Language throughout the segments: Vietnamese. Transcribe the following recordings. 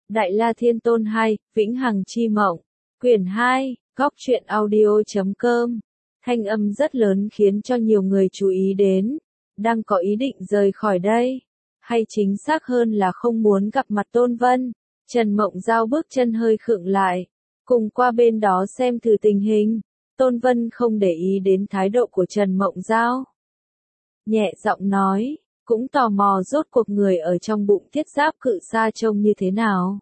Đại La Thiên Tôn 2, Vĩnh Hằng Chi Mộng, Quyển 2, Góc Truyện Audio.com. Thanh âm rất lớn khiến cho nhiều người chú ý đến. Đang có ý định rời khỏi đây. Hay chính xác hơn là không muốn gặp mặt Tôn Vân. Trần Mộng Giao bước chân hơi khựng lại. Cùng qua bên đó xem thử tình hình. Tôn Vân không để ý đến thái độ của Trần Mộng Giao. Nhẹ giọng nói, cũng tò mò rốt cuộc người ở trong bụng Thiết Giáp Cự Sa trông như thế nào.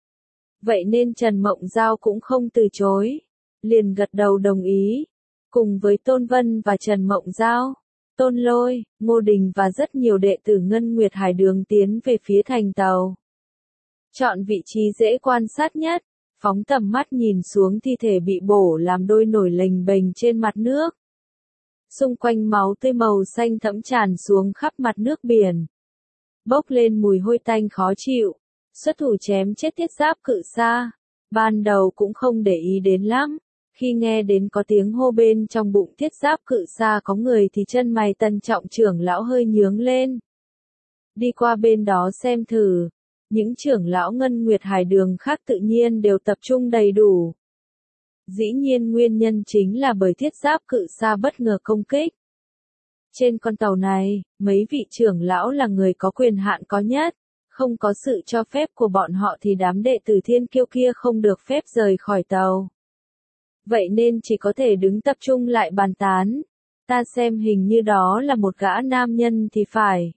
Vậy nên Trần Mộng Giao cũng không từ chối. Liền gật đầu đồng ý. Cùng với Tôn Vân và Trần Mộng Giao, Tôn Lôi, Ngô Đình và rất nhiều đệ tử Ngân Nguyệt Hải Đường tiến về phía thành tàu. Chọn vị trí dễ quan sát nhất, phóng tầm mắt nhìn xuống thi thể bị bổ làm đôi nổi lềnh bềnh trên mặt nước. Xung quanh máu tươi màu xanh thẫm tràn xuống khắp mặt nước biển. Bốc lên mùi hôi tanh khó chịu, xuất thủ chém chết Thiết Giáp Cự Sa. Ban đầu cũng không để ý đến lắm. Khi nghe đến có tiếng hô bên trong bụng Thiết Giáp Cự Sa có người thì chân mày Tân Trọng trưởng lão hơi nhướng lên. Đi qua bên đó xem thử. Những trưởng lão Ngân Nguyệt Hải Đường khác tự nhiên đều tập trung đầy đủ. Dĩ nhiên nguyên nhân chính là bởi Thiết Giáp Cự Sa bất ngờ công kích. Trên con tàu này, mấy vị trưởng lão là người có quyền hạn có nhất. Không có sự cho phép của bọn họ thì đám đệ tử Thiên Kiêu kia không được phép rời khỏi tàu. Vậy nên chỉ có thể đứng tập trung lại bàn tán. Ta xem hình như đó là một gã nam nhân thì phải.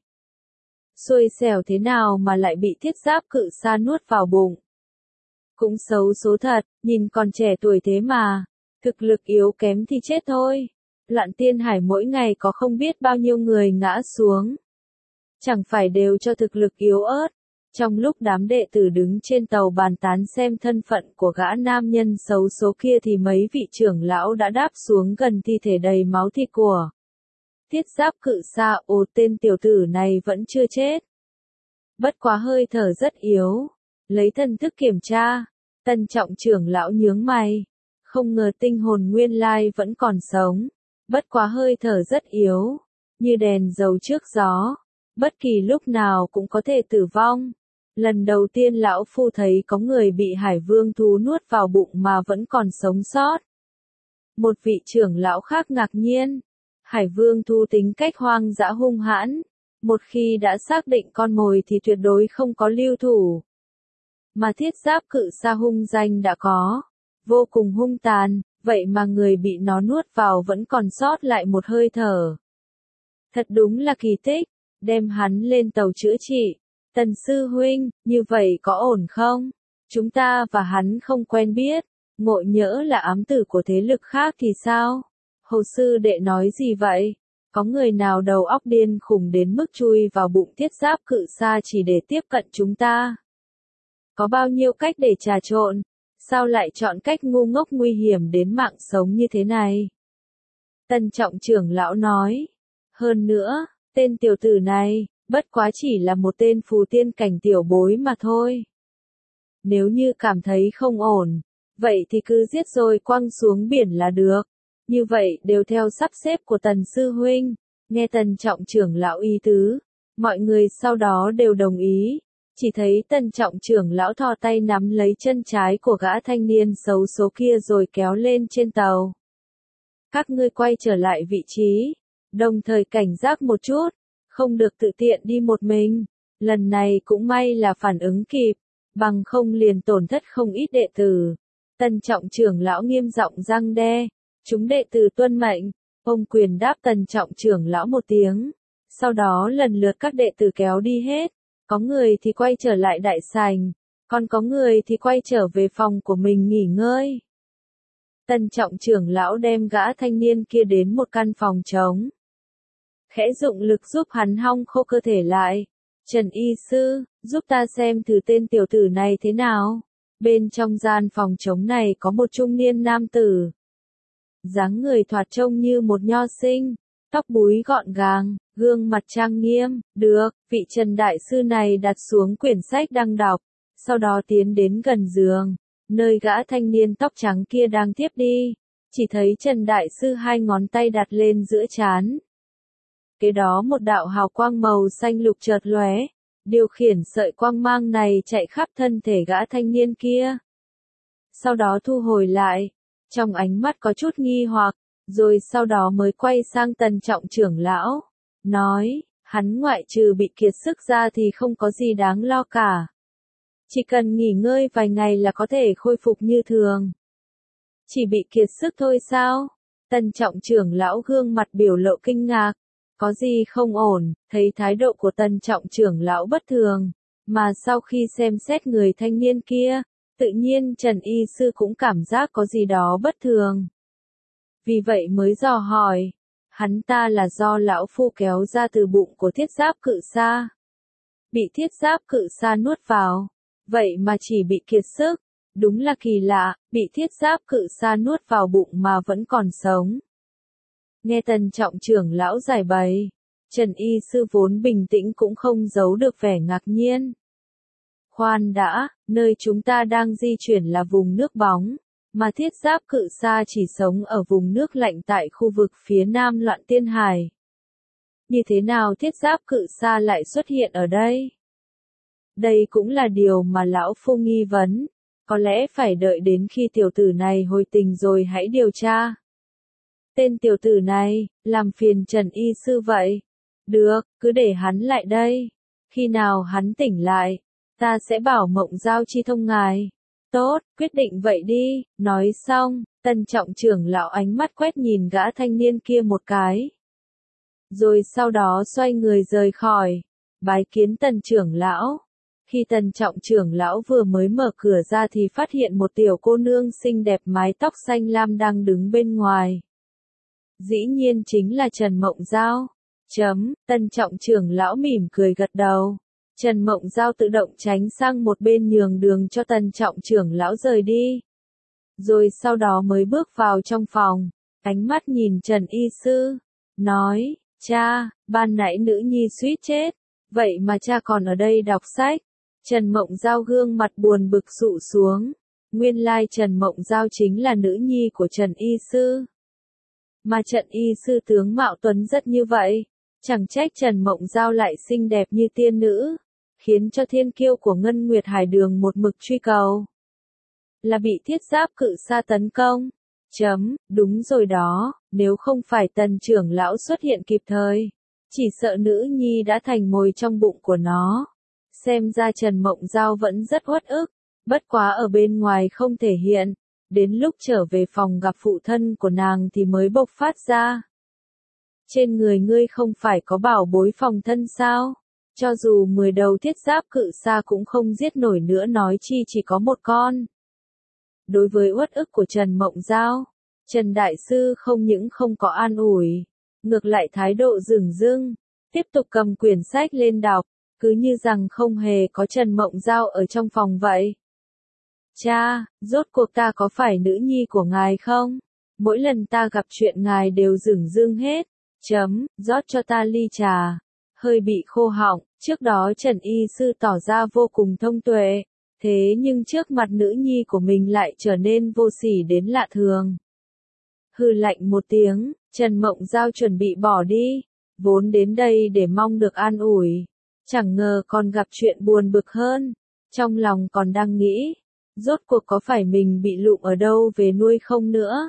Xui xẻo thế nào mà lại bị Thiết Giáp Cự Sa nuốt vào bụng. Cũng xấu số thật, nhìn còn trẻ tuổi thế mà. Thực lực yếu kém thì chết thôi. Loạn Tiên Hải mỗi ngày có không biết bao nhiêu người ngã xuống. Chẳng phải đều cho thực lực yếu ớt. Trong lúc đám đệ tử đứng trên tàu bàn tán xem thân phận của gã nam nhân xấu số kia thì mấy vị trưởng lão đã đáp xuống gần thi thể đầy máu thịt của Thiết Giáp Cự Sa. Ồ, tên tiểu tử này vẫn chưa chết. Bất quá hơi thở rất yếu. Lấy thần thức kiểm tra, Tân Trọng trưởng lão nhướng mày. Không ngờ tinh hồn nguyên lai vẫn còn sống. Bất quá hơi thở rất yếu, như đèn dầu trước gió. Bất kỳ lúc nào cũng có thể tử vong. Lần đầu tiên lão phu thấy có người bị hải vương thú nuốt vào bụng mà vẫn còn sống sót. Một vị trưởng lão khác ngạc nhiên. Hải vương thú tính cách hoang dã hung hãn. Một khi đã xác định con mồi thì tuyệt đối không có lưu thủ. Mà Thiết Giáp Cự Sa hung danh đã có. Vô cùng hung tàn, vậy mà người bị nó nuốt vào vẫn còn sót lại một hơi thở. Thật đúng là kỳ tích. Đem hắn lên tàu chữa trị. Tần sư huynh, như vậy có ổn không? Chúng ta và hắn không quen biết. Ngộ nhỡ là ám tử của thế lực khác thì sao? Hồ sư đệ nói gì vậy? Có người nào đầu óc điên khùng đến mức chui vào bụng Thiết Giáp Cự Sa chỉ để tiếp cận chúng ta? Có bao nhiêu cách để trà trộn? Sao lại chọn cách ngu ngốc nguy hiểm đến mạng sống như thế này? Tân Trọng trưởng lão nói. Hơn nữa, tên tiểu tử này, bất quá chỉ là một tên phù tiên cảnh tiểu bối mà thôi. Nếu như cảm thấy không ổn, vậy thì cứ giết rồi quăng xuống biển là được. Như vậy đều theo sắp xếp của Tần sư huynh. Nghe Tân Trọng trưởng lão ý tứ, mọi người sau đó đều đồng ý. Chỉ thấy Tân Trọng trưởng lão thò tay nắm lấy chân trái của gã thanh niên xấu số kia rồi kéo lên trên tàu. Các ngươi quay trở lại vị trí, đồng thời cảnh giác một chút, không được tự tiện đi một mình. Lần này cũng may là phản ứng kịp, bằng không liền tổn thất không ít đệ tử. Tân Trọng trưởng lão nghiêm giọng răn đe, chúng đệ tử tuân mệnh. Ông quyền đáp Tân Trọng trưởng lão một tiếng. Sau đó lần lượt các đệ tử kéo đi hết. Có người thì quay trở lại đại sảnh, còn có người thì quay trở về phòng của mình nghỉ ngơi. Tân Trọng trưởng lão đem gã thanh niên kia đến một căn phòng trống. Khẽ dụng lực giúp hắn hong khô cơ thể lại. Trần y sư, giúp ta xem thử tên tiểu tử này thế nào. Bên trong gian phòng trống này có một trung niên nam tử. Dáng người thoạt trông như một nho sinh, tóc búi gọn gàng, gương mặt trang nghiêm. Được, vị Trần đại sư này đặt xuống quyển sách đang đọc, sau đó tiến đến gần giường, nơi gã thanh niên tóc trắng kia đang tiếp đi. Chỉ thấy Trần đại sư hai ngón tay đặt lên giữa trán. Kế đó một đạo hào quang màu xanh lục chợt lóe, điều khiển sợi quang mang này chạy khắp thân thể gã thanh niên kia. Sau đó thu hồi lại, trong ánh mắt có chút nghi hoặc, rồi sau đó mới quay sang Tần Trọng trưởng lão, nói, hắn ngoại trừ bị kiệt sức ra thì không có gì đáng lo cả. Chỉ cần nghỉ ngơi vài ngày là có thể khôi phục như thường. Chỉ bị kiệt sức thôi sao? Tần Trọng trưởng lão gương mặt biểu lộ kinh ngạc. Có gì không ổn, thấy thái độ của Tần Trọng trưởng lão bất thường, mà sau khi xem xét người thanh niên kia, tự nhiên Trần Y Sư cũng cảm giác có gì đó bất thường. Vì vậy mới dò hỏi, hắn ta là do lão phu kéo ra từ bụng của thiết giáp cự sa. Bị thiết giáp cự sa nuốt vào, vậy mà chỉ bị kiệt sức, đúng là kỳ lạ, bị thiết giáp cự sa nuốt vào bụng mà vẫn còn sống. Nghe Tần Trọng trưởng lão giải bày, Trần Y Sư vốn bình tĩnh cũng không giấu được vẻ ngạc nhiên. Khoan đã, nơi chúng ta đang di chuyển là vùng nước bóng, mà thiết giáp cự sa chỉ sống ở vùng nước lạnh tại khu vực phía nam Loạn Tiên Hải. Như thế nào thiết giáp cự sa lại xuất hiện ở đây? Đây cũng là điều mà lão phu nghi vấn, có lẽ phải đợi đến khi tiểu tử này hồi tình rồi hãy điều tra. Tên tiểu tử này, làm phiền Trần Y Sư vậy. Được, cứ để hắn lại đây. Khi nào hắn tỉnh lại, ta sẽ bảo Mộng Giao chi thông ngài. Tốt, quyết định vậy đi. Nói xong, Tần Trọng trưởng lão ánh mắt quét nhìn gã thanh niên kia một cái. Rồi sau đó xoay người rời khỏi, bái kiến Tần trưởng lão. Khi Tần Trọng trưởng lão vừa mới mở cửa ra thì phát hiện một tiểu cô nương xinh đẹp mái tóc xanh lam đang đứng bên ngoài. Dĩ nhiên chính là Trần Mộng Giao. Tần Trọng trưởng lão mỉm cười gật đầu. Trần Mộng Giao tự động tránh sang một bên nhường đường cho Tần Trọng trưởng lão rời đi. Rồi sau đó mới bước vào trong phòng, ánh mắt nhìn Trần Y Sư, nói, cha, ban nãy nữ nhi suýt chết, vậy mà cha còn ở đây đọc sách. Trần Mộng Giao gương mặt buồn bực sụ xuống, nguyên lai Trần Mộng Giao chính là nữ nhi của Trần Y Sư. Mà Trần Y Sư tướng mạo tuấn rất như vậy, chẳng trách Trần Mộng Giao lại xinh đẹp như tiên nữ, khiến cho thiên kiêu của Ngân Nguyệt Hải Đường một mực truy cầu. Là bị thiết giáp cự sa tấn công. Đúng rồi đó, nếu không phải Tần trưởng lão xuất hiện kịp thời, chỉ sợ nữ nhi đã thành mồi trong bụng của nó. Xem ra Trần Mộng Giao vẫn rất uất ức, bất quá ở bên ngoài không thể hiện, đến lúc trở về phòng gặp phụ thân của nàng thì mới bộc phát ra. Trên người ngươi không phải có bảo bối phòng thân sao? Cho dù 10 đầu thiết giáp cự sa cũng không giết nổi nữa nói chi chỉ có một con. Đối với uất ức của Trần Mộng Giao, Trần Đại Sư không những không có an ủi, ngược lại thái độ dửng dưng, tiếp tục cầm quyển sách lên đọc, cứ như rằng không hề có Trần Mộng Giao ở trong phòng vậy. Cha, rốt cuộc ta có phải nữ nhi của ngài không? Mỗi lần ta gặp chuyện ngài đều dửng dưng hết. Rót cho ta ly trà. Hơi bị khô họng, trước đó Trần Y Sư tỏ ra vô cùng thông tuệ, thế nhưng trước mặt nữ nhi của mình lại trở nên vô sỉ đến lạ thường. Hừ lạnh một tiếng, Trần Mộng Giao chuẩn bị bỏ đi, vốn đến đây để mong được an ủi, chẳng ngờ còn gặp chuyện buồn bực hơn, trong lòng còn đang nghĩ, rốt cuộc có phải mình bị lụm ở đâu về nuôi không nữa?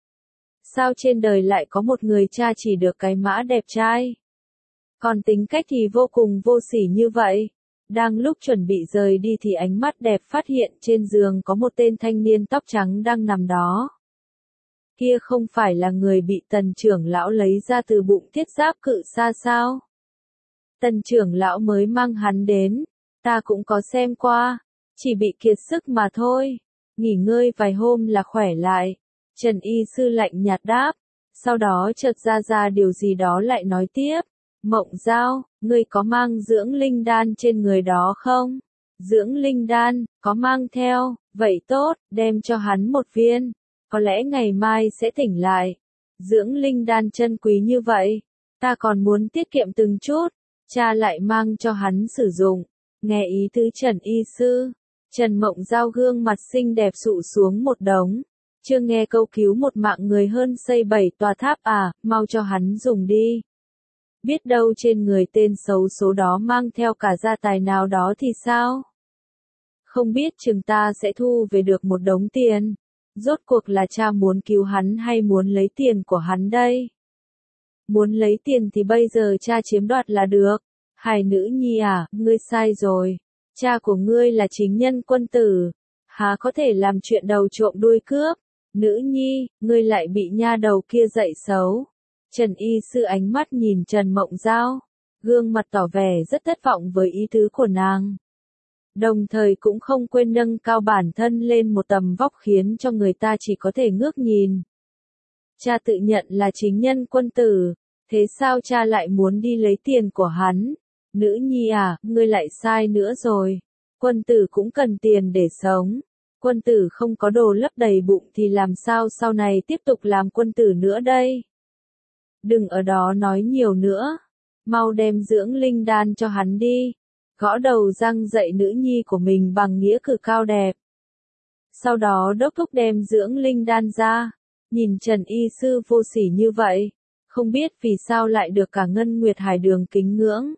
Sao trên đời lại có một người cha chỉ được cái mã đẹp trai? Còn tính cách thì vô cùng vô sỉ như vậy. Đang lúc chuẩn bị rời đi thì ánh mắt đẹp phát hiện trên giường có một tên thanh niên tóc trắng đang nằm đó. Kia không phải là người bị Tần trưởng lão lấy ra từ bụng thiết giáp cự sa sao? Tần trưởng lão mới mang hắn đến, ta cũng có xem qua, chỉ bị kiệt sức mà thôi, nghỉ ngơi vài hôm là khỏe lại. Trần Y Sư lạnh nhạt đáp, sau đó chợt ra điều gì đó lại nói tiếp. Mộng Giao, ngươi có mang dưỡng linh đan trên người đó không? Dưỡng linh đan, có mang theo, vậy tốt, đem cho hắn một viên, có lẽ ngày mai sẽ tỉnh lại. Dưỡng linh đan chân quý như vậy, ta còn muốn tiết kiệm từng chút, cha lại mang cho hắn sử dụng. Nghe ý tứ Trần Y Sư, Trần Mộng Giao gương mặt xinh đẹp sụ xuống một đống. Chưa nghe câu cứu một mạng người hơn xây 7 tòa tháp à, mau cho hắn dùng đi. Biết đâu trên người tên xấu số đó mang theo cả gia tài nào đó thì sao? Không biết chừng ta sẽ thu về được một đống tiền. Rốt cuộc là cha muốn cứu hắn hay muốn lấy tiền của hắn đây? Muốn lấy tiền thì bây giờ cha chiếm đoạt là được. Hải nữ nhi à, ngươi sai rồi. Cha của ngươi là chính nhân quân tử. Há có thể làm chuyện đầu trộm đuôi cướp. Nữ nhi, ngươi lại bị nha đầu kia dạy xấu. Trần Y Sư ánh mắt nhìn Trần Mộng Giao. Gương mặt tỏ vẻ rất thất vọng với ý tứ của nàng. Đồng thời cũng không quên nâng cao bản thân lên một tầm vóc khiến cho người ta chỉ có thể ngước nhìn. Cha tự nhận là chính nhân quân tử. Thế sao cha lại muốn đi lấy tiền của hắn? Nữ nhi à, ngươi lại sai nữa rồi. Quân tử cũng cần tiền để sống. Quân tử không có đồ lấp đầy bụng thì làm sao sau này tiếp tục làm quân tử nữa đây? Đừng ở đó nói nhiều nữa. Mau đem dưỡng linh đan cho hắn đi. Gõ đầu răng dạy nữ nhi của mình bằng nghĩa cử cao đẹp. Sau đó đốc thúc đem dưỡng linh đan ra. Nhìn Trần Y Sư vô sỉ như vậy. Không biết vì sao lại được cả Ngân Nguyệt Hải Đường kính ngưỡng.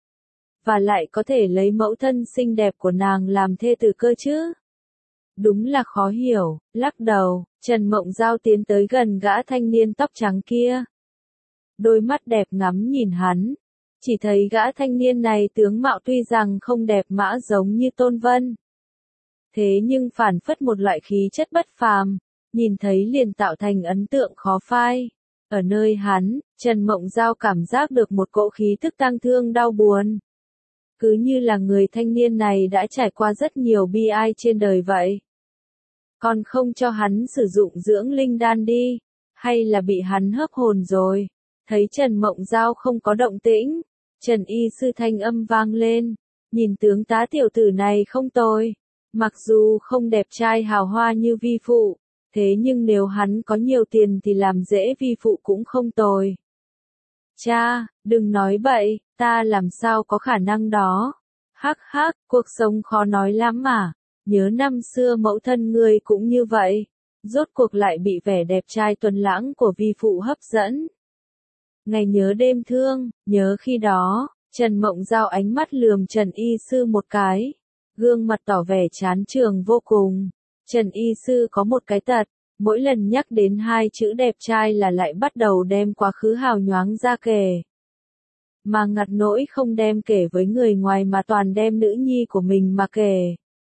Và lại có thể lấy mẫu thân xinh đẹp của nàng làm thê tử cơ chứ. Đúng là khó hiểu, lắc đầu, Trần Mộng Giao tiến tới gần gã thanh niên tóc trắng kia. Đôi mắt đẹp ngắm nhìn hắn. Chỉ thấy gã thanh niên này tướng mạo tuy rằng không đẹp mã giống như Tôn Vân. Thế nhưng phản phất một loại khí chất bất phàm, nhìn thấy liền tạo thành ấn tượng khó phai. Ở nơi hắn, Trần Mộng Giao cảm giác được một cỗ khí tức tang thương đau buồn. Cứ như là người thanh niên này đã trải qua rất nhiều bi ai trên đời vậy. Còn không cho hắn sử dụng dưỡng linh đan đi, hay là bị hắn hớp hồn rồi. Thấy Trần Mộng Giao không có động tĩnh, Trần Y Sư thanh âm vang lên, nhìn tướng tá tiểu tử này không tồi. Mặc dù không đẹp trai hào hoa như vi phụ, thế nhưng nếu hắn có nhiều tiền thì làm dễ vi phụ cũng không tồi. Cha, đừng nói bậy, ta làm sao có khả năng đó. Hắc hắc, cuộc sống khó nói lắm mà. Nhớ năm xưa mẫu thân ngươi cũng như vậy. Rốt cuộc lại bị vẻ đẹp trai tuấn lãng của vi phụ hấp dẫn. Ngày nhớ đêm thương, nhớ khi đó, Trần Mộng Giao ánh mắt lườm Trần Y Sư một cái. Gương mặt tỏ vẻ chán trường vô cùng. Trần Y Sư có một cái tật. Mỗi lần nhắc đến hai chữ đẹp trai là lại bắt đầu đem quá khứ hào nhoáng ra kể. Mà ngặt nỗi không đem kể với người ngoài mà toàn đem nữ nhi của mình mà kể.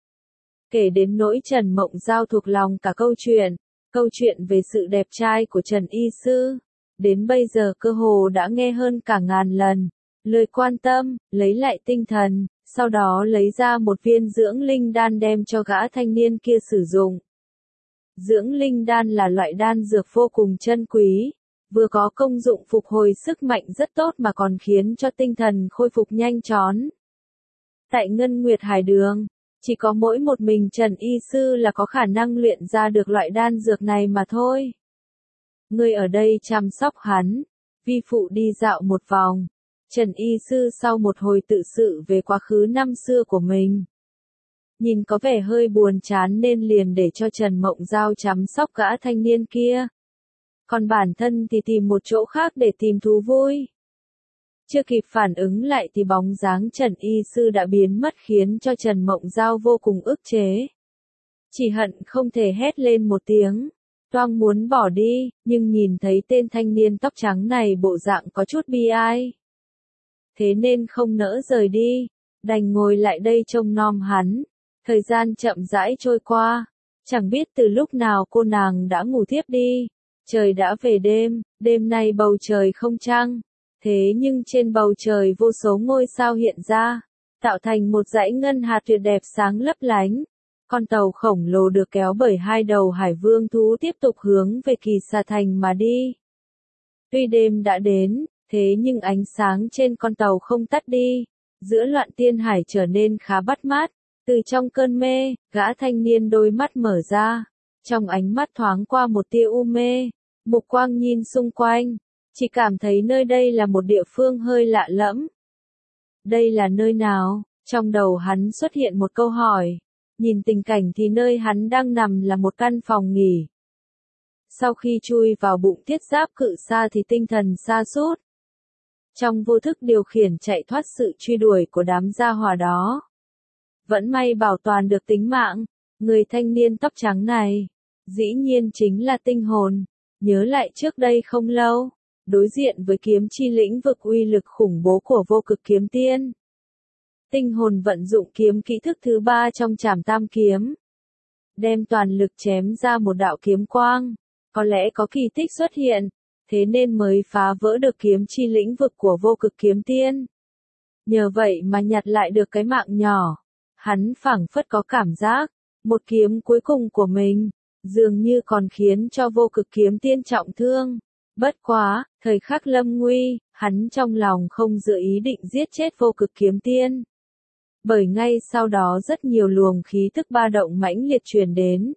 Kể đến nỗi Trần Mộng Giao thuộc lòng cả câu chuyện về sự đẹp trai của Trần Y Sư. Đến bây giờ cơ hồ đã nghe hơn cả ngàn lần. Lời quan tâm, lấy lại tinh thần, sau đó lấy ra một viên dưỡng linh đan đem cho gã thanh niên kia sử dụng. Dưỡng linh đan là loại đan dược vô cùng chân quý, vừa có công dụng phục hồi sức mạnh rất tốt mà còn khiến cho tinh thần khôi phục nhanh chóng. Tại Ngân Nguyệt Hải Đường, chỉ có mỗi một mình Trần Y Sư là có khả năng luyện ra được loại đan dược này mà thôi. Ngươi ở đây chăm sóc hắn, vi phụ đi dạo một vòng. Trần Y Sư sau một hồi tự sự về quá khứ năm xưa của mình. Nhìn có vẻ hơi buồn chán nên liền để cho Trần Mộng Giao chăm sóc gã thanh niên kia. Còn bản thân thì tìm một chỗ khác để tìm thú vui. Chưa kịp phản ứng lại thì bóng dáng Trần Y Sư đã biến mất khiến cho Trần Mộng Giao vô cùng ức chế. Chỉ hận không thể hét lên một tiếng. Toang muốn bỏ đi, nhưng nhìn thấy tên thanh niên tóc trắng này bộ dạng có chút bi ai. Thế nên không nỡ rời đi, đành ngồi lại đây trông nom hắn. Thời gian chậm rãi trôi qua, chẳng biết từ lúc nào cô nàng đã ngủ thiếp đi. Trời đã về đêm, đêm nay bầu trời không trăng. Thế nhưng trên bầu trời vô số ngôi sao hiện ra, tạo thành một dãy ngân hà tuyệt đẹp sáng lấp lánh. Con tàu khổng lồ được kéo bởi hai đầu hải vương thú tiếp tục hướng về Kỳ Xà Thành mà đi. Tuy đêm đã đến, thế nhưng ánh sáng trên con tàu không tắt đi. Giữa loạn tiên hải trở nên khá bắt mắt. Từ trong cơn mê, gã thanh niên đôi mắt mở ra. Trong ánh mắt thoáng qua một tia u mê. Mục quang nhìn xung quanh. Chỉ cảm thấy nơi đây là một địa phương hơi lạ lẫm. Đây là nơi nào? Trong đầu hắn xuất hiện một câu hỏi. Nhìn tình cảnh thì nơi hắn đang nằm là một căn phòng nghỉ. Sau khi chui vào bụng thiết giáp cự sa thì tinh thần sa sút. trong vô thức điều khiển chạy thoát sự truy đuổi của đám gia hỏa đó. Vẫn may bảo toàn được tính mạng, người thanh niên tóc trắng này, dĩ nhiên chính là tinh hồn. Nhớ lại trước đây không lâu, đối diện với kiếm chi lĩnh vực uy lực khủng bố của vô cực kiếm tiên. Tinh hồn vận dụng kiếm kỹ thức thứ 3 trong Trảm Tam kiếm. Đem toàn lực chém ra một đạo kiếm quang, có lẽ có kỳ tích xuất hiện, thế nên mới phá vỡ được kiếm chi lĩnh vực của vô cực kiếm tiên. Nhờ vậy mà nhặt lại được cái mạng nhỏ, hắn phảng phất có cảm giác, một kiếm cuối cùng của mình, dường như còn khiến cho vô cực kiếm tiên trọng thương. Bất quá, thời khắc lâm nguy, hắn trong lòng không dự ý định giết chết vô cực kiếm tiên. Bởi ngay sau đó rất nhiều luồng khí tức ba động mãnh liệt truyền đến.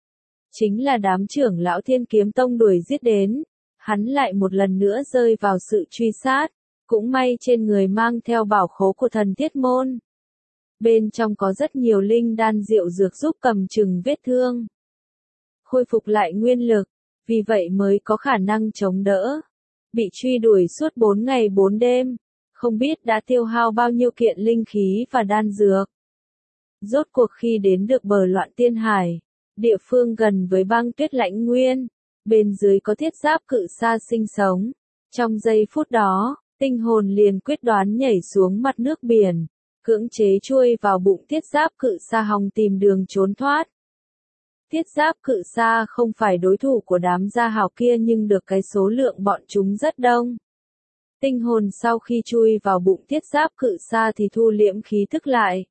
Chính là đám trưởng lão Thiên Kiếm Tông đuổi giết đến, hắn lại một lần nữa rơi vào sự truy sát, cũng may trên người mang theo bảo khố của thần Thiết Môn. Bên trong có rất nhiều linh đan diệu dược giúp cầm chừng vết thương, khôi phục lại nguyên lực, vì vậy mới có khả năng chống đỡ. Bị truy đuổi suốt 4 ngày 4 đêm, không biết đã tiêu hao bao nhiêu kiện linh khí và đan dược. Rốt cuộc khi đến được bờ Loạn Tiên Hải, địa phương gần với băng tuyết Lãnh Nguyên, bên dưới có thiết giáp cự sa sinh sống. Trong giây phút đó, tinh hồn liền quyết đoán nhảy xuống mặt nước biển, cưỡng chế chui vào bụng thiết giáp cự sa hòng tìm đường trốn thoát. Thiết giáp cự sa không phải đối thủ của đám gia hào kia nhưng được cái số lượng bọn chúng rất đông. Tinh hồn sau khi chui vào bụng thiết giáp cự sa thì thu liễm khí thức lại.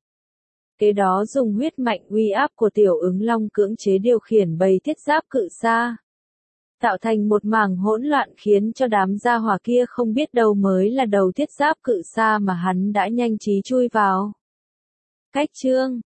Kế đó dùng huyết mạnh uy áp của tiểu ứng long cưỡng chế điều khiển bầy thiết giáp cự sa, tạo thành một mảng hỗn loạn khiến cho đám gia hỏa kia không biết đâu mới là đầu thiết giáp cự sa mà hắn đã nhanh trí chui vào. Cách chương